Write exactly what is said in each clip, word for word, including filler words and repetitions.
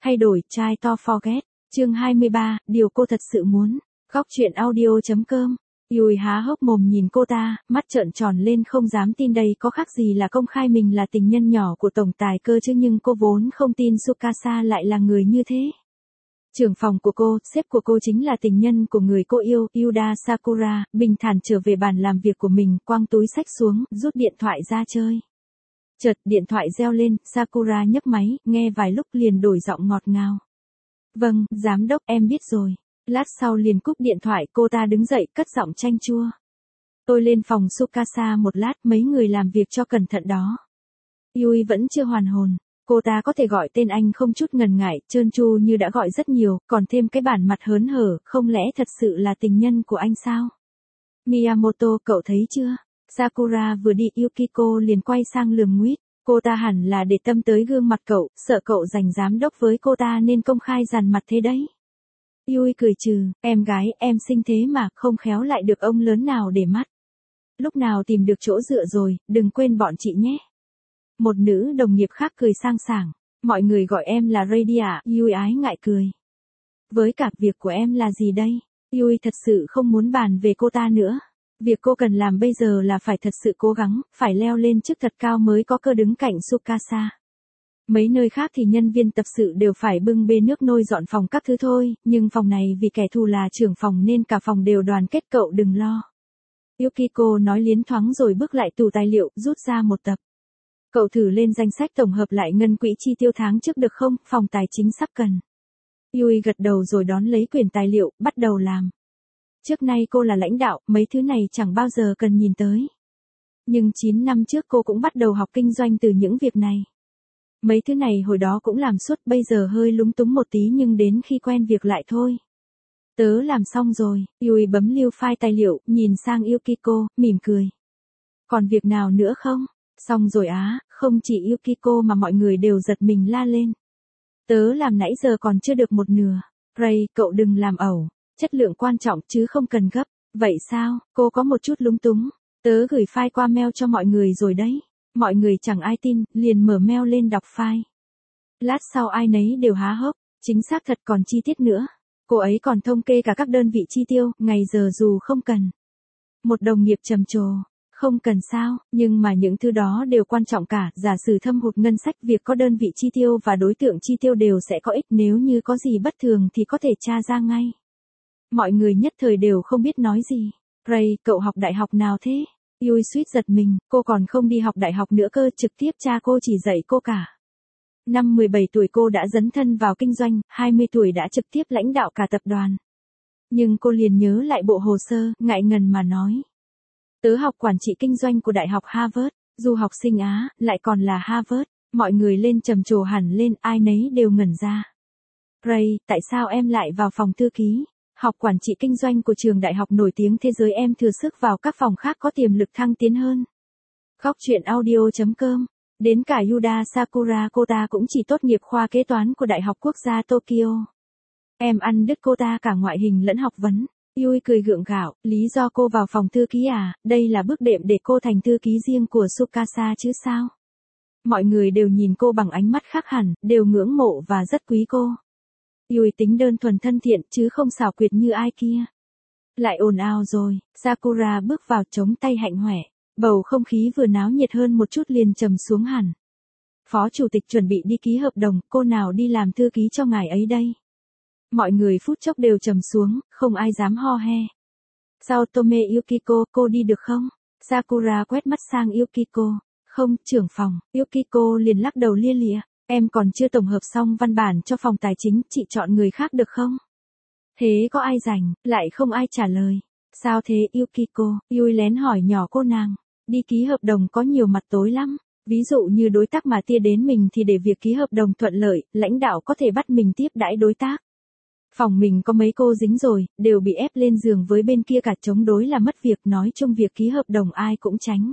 Thay đổi, try to forget. Chương hai mươi ba, điều cô thật sự muốn. Góc truyện audio.com. Yui há hốc mồm nhìn cô ta, mắt trợn tròn lên không dám tin đây có khác gì là công khai mình là tình nhân nhỏ của tổng tài cơ chứ, nhưng cô vốn không tin Tsukasa lại là người như thế. Trưởng phòng của cô, sếp của cô chính là tình nhân của người cô yêu, Yuda Sakura, bình thản trở về bàn làm việc của mình, quăng túi xách xuống, rút điện thoại ra chơi. Chợt điện thoại reo lên, Sakura nhấc máy, nghe vài lúc liền đổi giọng ngọt ngào. Vâng, giám đốc, em biết rồi. Lát sau liền cúp điện thoại, cô ta đứng dậy, cất giọng chanh chua. Tôi lên phòng Tsukasa một lát, mấy người làm việc cho cẩn thận đó. Yui vẫn chưa hoàn hồn. Cô ta có thể gọi tên anh không chút ngần ngại, trơn tru như đã gọi rất nhiều, còn thêm cái bản mặt hớn hở, không lẽ thật sự là tình nhân của anh sao? Miyamoto, cậu thấy chưa? Sakura vừa đi, Yukiko liền quay sang lườm nguýt. Cô ta hẳn là để tâm tới gương mặt cậu, sợ cậu giành giám đốc với cô ta nên công khai dằn mặt thế đấy. Yui cười trừ, em gái, em xinh thế mà, không khéo lại được ông lớn nào để mắt. Lúc nào tìm được chỗ dựa rồi, đừng quên bọn chị nhé. Một nữ đồng nghiệp khác cười sang sảng, mọi người gọi em là Radia, Yui ái ngại cười. Với cả việc của em là gì đây? Yui thật sự không muốn bàn về cô ta nữa. Việc cô cần làm bây giờ là phải thật sự cố gắng, phải leo lên chức thật cao mới có cơ đứng cạnh Tsukasa. Mấy nơi khác thì nhân viên tập sự đều phải bưng bê nước nôi dọn phòng các thứ thôi, nhưng phòng này vì kẻ thù là trưởng phòng nên cả phòng đều đoàn kết, cậu đừng lo. Yukiko nói liến thoáng rồi bước lại tủ tài liệu, rút ra một tập. Cậu thử lên danh sách tổng hợp lại ngân quỹ chi tiêu tháng trước được không, phòng tài chính sắp cần. Yui gật đầu rồi đón lấy quyển tài liệu, bắt đầu làm. Trước nay cô là lãnh đạo, mấy thứ này chẳng bao giờ cần nhìn tới. Nhưng chín năm trước cô cũng bắt đầu học kinh doanh từ những việc này. Mấy thứ này hồi đó cũng làm suốt, bây giờ hơi lúng túng một tí nhưng đến khi quen việc lại thôi. Tớ làm xong rồi, Yui bấm lưu file tài liệu, nhìn sang Yukiko, mỉm cười. Còn việc nào nữa không? Xong rồi á, không chỉ Yukiko mà mọi người đều giật mình la lên. Tớ làm nãy giờ còn chưa được một nửa. Ray, cậu đừng làm ẩu, chất lượng quan trọng chứ không cần gấp. Vậy sao, cô có một chút lúng túng. Tớ gửi file qua mail cho mọi người rồi đấy. Mọi người chẳng ai tin, liền mở mail lên đọc file. Lát sau ai nấy đều há hốc, chính xác thật còn chi tiết nữa. Cô ấy còn thông kê cả các đơn vị chi tiêu, ngày giờ dù không cần. Một đồng nghiệp trầm trồ. Không cần sao, nhưng mà những thứ đó đều quan trọng cả, giả sử thâm hụt ngân sách, việc có đơn vị chi tiêu và đối tượng chi tiêu đều sẽ có ích, nếu như có gì bất thường thì có thể tra ra ngay. Mọi người nhất thời đều không biết nói gì. Ray, cậu học đại học nào thế? Yui suýt giật mình, cô còn không đi học đại học nữa cơ, trực tiếp cha cô chỉ dạy cô cả. Năm mười bảy tuổi cô đã dấn thân vào kinh doanh, hai mươi tuổi đã trực tiếp lãnh đạo cả tập đoàn. Nhưng cô liền nhớ lại bộ hồ sơ, ngại ngần mà nói. Tớ học quản trị kinh doanh của Đại học Harvard, du học sinh Á, lại còn là Harvard. Mọi người lên trầm trồ hẳn lên, ai nấy đều ngẩn ra. Ray, tại sao em lại vào phòng thư ký? Học quản trị kinh doanh của trường đại học nổi tiếng thế giới, em thừa sức vào các phòng khác có tiềm lực thăng tiến hơn. Góc truyện audio.com. Đến cả Yuda Sakura, cô ta cũng chỉ tốt nghiệp khoa kế toán của Đại học Quốc gia Tokyo. Em ăn đứt cô ta cả ngoại hình lẫn học vấn. Yui cười gượng gạo, lý do cô vào phòng thư ký à, đây là bước đệm để cô thành thư ký riêng của Tsukasa chứ sao? Mọi người đều nhìn cô bằng ánh mắt khác hẳn, đều ngưỡng mộ và rất quý cô. Yui tính đơn thuần thân thiện chứ không xảo quyệt như ai kia. Lại ồn ào rồi, Sakura bước vào chống tay hạnh hoẹ, bầu không khí vừa náo nhiệt hơn một chút liền trầm xuống hẳn. Phó chủ tịch chuẩn bị đi ký hợp đồng, cô nào đi làm thư ký cho ngài ấy đây? Mọi người phút chốc đều trầm xuống, không ai dám ho he. Sau Tome Yukiko, cô đi được không? Sakura quét mắt sang Yukiko. Không, trưởng phòng. Yukiko liền lắc đầu lia lịa. Em còn chưa tổng hợp xong văn bản cho phòng tài chính, chị chọn người khác được không? Thế có ai rảnh, lại không ai trả lời. Sao thế Yukiko? Yui lén hỏi nhỏ cô nàng. Đi ký hợp đồng có nhiều mặt tối lắm. Ví dụ như đối tác mà tia đến mình thì để việc ký hợp đồng thuận lợi, lãnh đạo có thể bắt mình tiếp đãi đối tác. Phòng mình có mấy cô dính rồi, đều bị ép lên giường với bên kia cả, chống đối là mất việc, nói chung việc ký hợp đồng ai cũng tránh.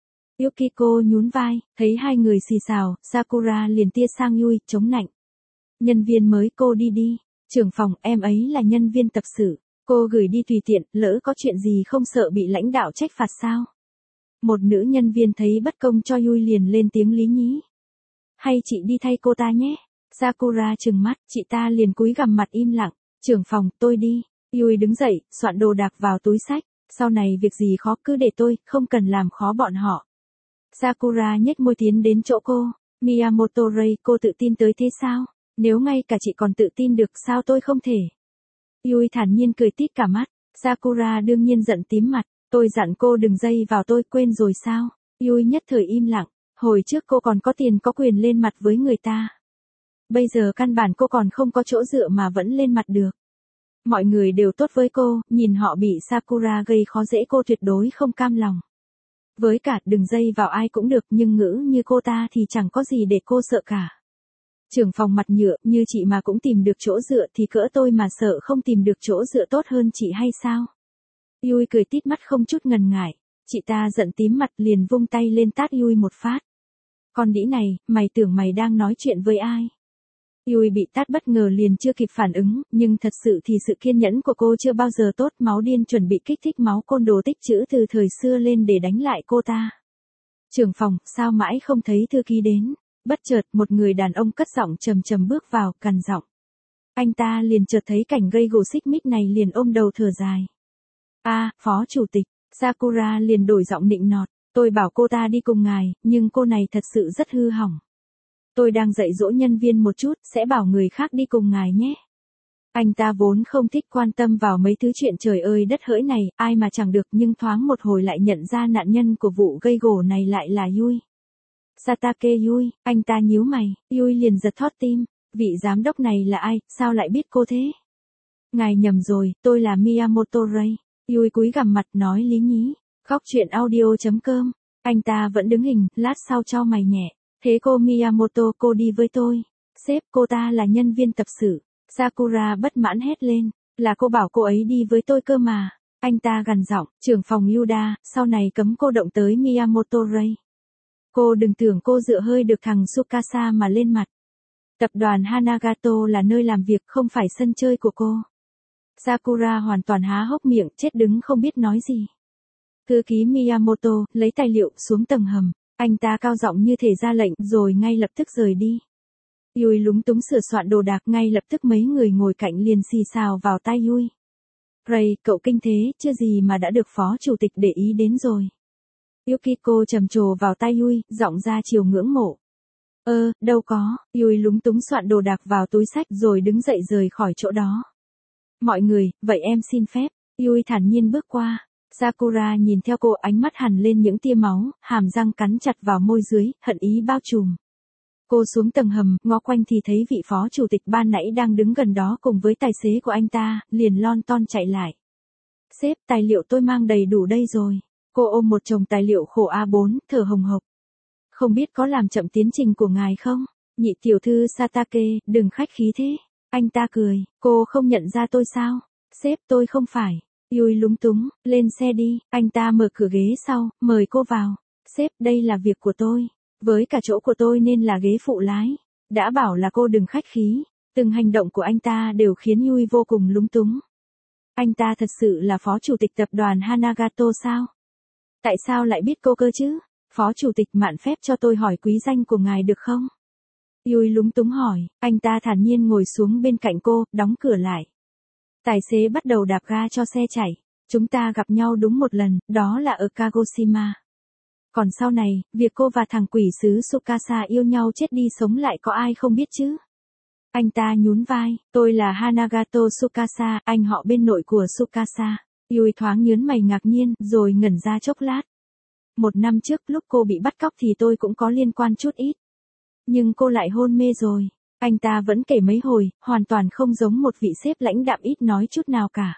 Yukiko nhún vai, thấy hai người xì xào, Sakura liền tia sang Yui, chống nạnh. Nhân viên mới, cô đi đi. Trưởng phòng, em ấy là nhân viên tập sự. Cô gửi đi tùy tiện, lỡ có chuyện gì không sợ bị lãnh đạo trách phạt sao? Một nữ nhân viên thấy bất công cho Yui liền lên tiếng lý nhí. Hay chị đi thay cô ta nhé. Sakura trừng mắt, chị ta liền cúi gằm mặt im lặng. Trưởng phòng, tôi đi. Yui đứng dậy, soạn đồ đạc vào túi xách. Sau này việc gì khó cứ để tôi, không cần làm khó bọn họ. Sakura nhếch môi tiến đến chỗ cô. Miyamoto Ray, cô tự tin tới thế sao? Nếu ngay cả chị còn tự tin được sao tôi không thể? Yui thản nhiên cười tít cả mắt. Sakura đương nhiên giận tím mặt. Tôi dặn cô đừng dây vào tôi, quên rồi sao? Yui nhất thời im lặng. Hồi trước cô còn có tiền có quyền lên mặt với người ta. Bây giờ căn bản cô còn không có chỗ dựa mà vẫn lên mặt được. Mọi người đều tốt với cô, nhìn họ bị Sakura gây khó dễ cô tuyệt đối không cam lòng. Với cả đừng dây vào ai cũng được, nhưng ngữ như cô ta thì chẳng có gì để cô sợ cả. Trưởng phòng mặt nhựa, như chị mà cũng tìm được chỗ dựa thì cỡ tôi mà sợ không tìm được chỗ dựa tốt hơn chị hay sao? Yui cười tít mắt không chút ngần ngại. Chị ta giận tím mặt liền vung tay lên tát Yui một phát. Con đĩ này, mày tưởng mày đang nói chuyện với ai? Yui bị tát bất ngờ liền chưa kịp phản ứng, nhưng thật sự thì sự kiên nhẫn của cô chưa bao giờ tốt, máu điên chuẩn bị kích thích máu côn đồ tích trữ từ thời xưa lên để đánh lại cô ta. Trưởng phòng, sao mãi không thấy thư ký đến? Bất chợt, một người đàn ông cất giọng trầm trầm bước vào, cằn giọng. Anh ta liền chợt thấy cảnh gây gổ xích mích này liền ôm đầu thở dài. A, à, phó chủ tịch. Sakura liền đổi giọng nịnh nọt. Tôi bảo cô ta đi cùng ngài, nhưng cô này thật sự rất hư hỏng. Tôi đang dạy dỗ nhân viên một chút, sẽ bảo người khác đi cùng ngài nhé. Anh ta vốn không thích quan tâm vào mấy thứ chuyện trời ơi đất hỡi này, ai mà chẳng được, nhưng thoáng một hồi lại nhận ra nạn nhân của vụ gây gổ này lại là Yui. Satake Yui, anh ta nhíu mày, Yui liền giật thót tim. Vị giám đốc này là ai, sao lại biết cô thế? Ngài nhầm rồi, tôi là Miyamoto Ray. Yui cúi gằm mặt nói lý nhí. Góc chuyện audio chấm com. Anh ta vẫn đứng hình, lát sau cho mày nhẹ. Thế cô Miyamoto, cô đi với tôi. Sếp, cô ta là nhân viên tập sự. Sakura bất mãn hét lên. Là cô bảo cô ấy đi với tôi cơ mà. Anh ta gằn giọng, trưởng phòng Yuda, sau này cấm cô động tới Miyamoto Ray. Cô đừng tưởng cô dựa hơi được thằng Tsukasa mà lên mặt. Tập đoàn Hanagato là nơi làm việc, không phải sân chơi của cô. Sakura hoàn toàn há hốc miệng, chết đứng không biết nói gì. Thư ký Miyamoto, lấy tài liệu xuống tầng hầm. Anh ta cao giọng như thể ra lệnh, rồi ngay lập tức rời đi. Yui lúng túng sửa soạn đồ đạc, ngay lập tức mấy người ngồi cạnh liền xì xào vào tai Yui. Ray, cậu kinh thế, chưa gì mà đã được phó chủ tịch để ý đến rồi. Yukiko trầm trồ vào tai Yui, giọng ra chiều ngưỡng mộ. Ơ, đâu có, Yui lúng túng soạn đồ đạc vào túi xách rồi đứng dậy rời khỏi chỗ đó. Mọi người, vậy em xin phép. Yui thản nhiên bước qua. Sakura nhìn theo cô, ánh mắt hằn lên những tia máu, hàm răng cắn chặt vào môi dưới, hận ý bao trùm. Cô xuống tầng hầm, ngó quanh thì thấy vị phó chủ tịch ban nãy đang đứng gần đó cùng với tài xế của anh ta, liền lon ton chạy lại. Sếp, tài liệu tôi mang đầy đủ đây rồi. Cô ôm một chồng tài liệu khổ A bốn, thở hồng hộc. Không biết có làm chậm tiến trình của ngài không? Nhị tiểu thư Satake, đừng khách khí thế. Anh ta cười, cô không nhận ra tôi sao? Sếp, tôi không phải. Yui lúng túng, lên xe đi. Anh ta mở cửa ghế sau, mời cô vào. Sếp, đây là việc của tôi. Với cả chỗ của tôi nên là ghế phụ lái. Đã bảo là cô đừng khách khí. Từng hành động của anh ta đều khiến Yui vô cùng lúng túng. Anh ta thật sự là phó chủ tịch tập đoàn Hanagato sao? Tại sao lại biết cô cơ chứ? Phó chủ tịch, mạn phép cho tôi hỏi quý danh của ngài được không? Yui lúng túng hỏi, anh ta thản nhiên ngồi xuống bên cạnh cô, đóng cửa lại. Tài xế bắt đầu đạp ga cho xe chạy. Chúng ta gặp nhau đúng một lần, đó là ở Kagoshima. Còn sau này, việc cô và thằng quỷ sứ Tsukasa yêu nhau chết đi sống lại có ai không biết chứ? Anh ta nhún vai, tôi là Hanagato Tsukasa, anh họ bên nội của Tsukasa. Yui thoáng nhớn mày ngạc nhiên, rồi ngẩn ra chốc lát. Một năm trước lúc cô bị bắt cóc thì tôi cũng có liên quan chút ít. Nhưng cô lại hôn mê rồi. Anh ta vẫn kể mấy hồi, hoàn toàn không giống một vị sếp lãnh đạm ít nói chút nào cả.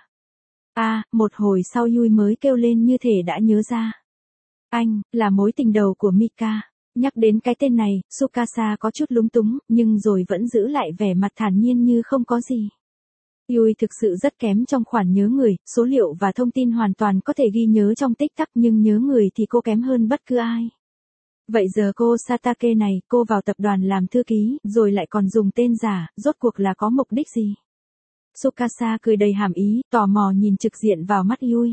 À, một hồi sau Yui mới kêu lên như thể đã nhớ ra. Anh, là mối tình đầu của Mika. Nhắc đến cái tên này, Tsukasa có chút lúng túng, nhưng rồi vẫn giữ lại vẻ mặt thản nhiên như không có gì. Yui thực sự rất kém trong khoản nhớ người, số liệu và thông tin hoàn toàn có thể ghi nhớ trong tích tắc nhưng nhớ người thì cô kém hơn bất cứ ai. Vậy giờ cô Satake này, cô vào tập đoàn làm thư ký, rồi lại còn dùng tên giả, rốt cuộc là có mục đích gì? Tsukasa cười đầy hàm ý, tò mò nhìn trực diện vào mắt Yui.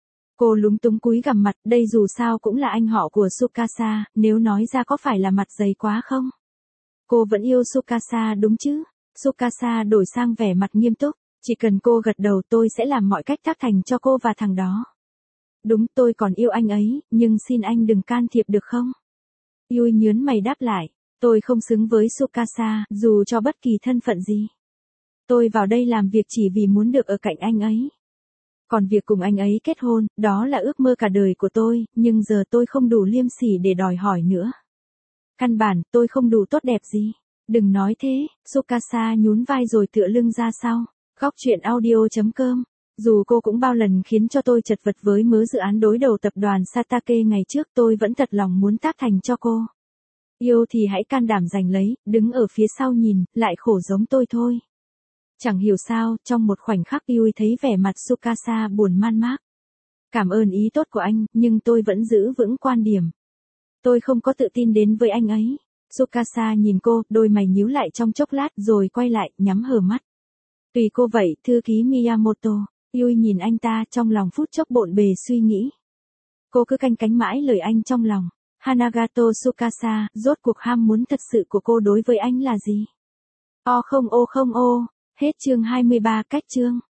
Cô lúng túng cúi gằm mặt, đây dù sao cũng là anh họ của Tsukasa, nếu nói ra có phải là mặt dày quá không? Cô vẫn yêu Tsukasa đúng chứ? Tsukasa đổi sang vẻ mặt nghiêm túc. Chỉ cần cô gật đầu tôi sẽ làm mọi cách tác thành cho cô và thằng đó. Đúng, tôi còn yêu anh ấy, nhưng xin anh đừng can thiệp được không? Yui nhớn mày đáp lại. Tôi không xứng với Tsukasa, dù cho bất kỳ thân phận gì. Tôi vào đây làm việc chỉ vì muốn được ở cạnh anh ấy. Còn việc cùng anh ấy kết hôn, đó là ước mơ cả đời của tôi, nhưng giờ tôi không đủ liêm sỉ để đòi hỏi nữa. Căn bản, tôi không đủ tốt đẹp gì. Đừng nói thế, Tsukasa nhún vai rồi tựa lưng ra sau. Góc truyện audio chấm com. Dù cô cũng bao lần khiến cho tôi chật vật với mớ dự án đối đầu tập đoàn Satake ngày trước, tôi vẫn thật lòng muốn tác thành cho cô. Yêu thì hãy can đảm giành lấy, đứng ở phía sau nhìn, lại khổ giống tôi thôi. Chẳng hiểu sao, trong một khoảnh khắc Yui thấy vẻ mặt Tsukasa buồn man mác. Cảm ơn ý tốt của anh, nhưng tôi vẫn giữ vững quan điểm. Tôi không có tự tin đến với anh ấy. Tsukasa nhìn cô, đôi mày nhíu lại trong chốc lát rồi quay lại, nhắm hờ mắt. Tùy cô vậy, thư ký Miyamoto. Yui nhìn anh ta trong lòng phút chốc bộn bề suy nghĩ. Cô cứ canh cánh mãi lời anh trong lòng. Hanagato Tsukasa, rốt cuộc ham muốn thật sự của cô đối với anh là gì? O không ô không ô. Hết chương hai mươi ba cách chương.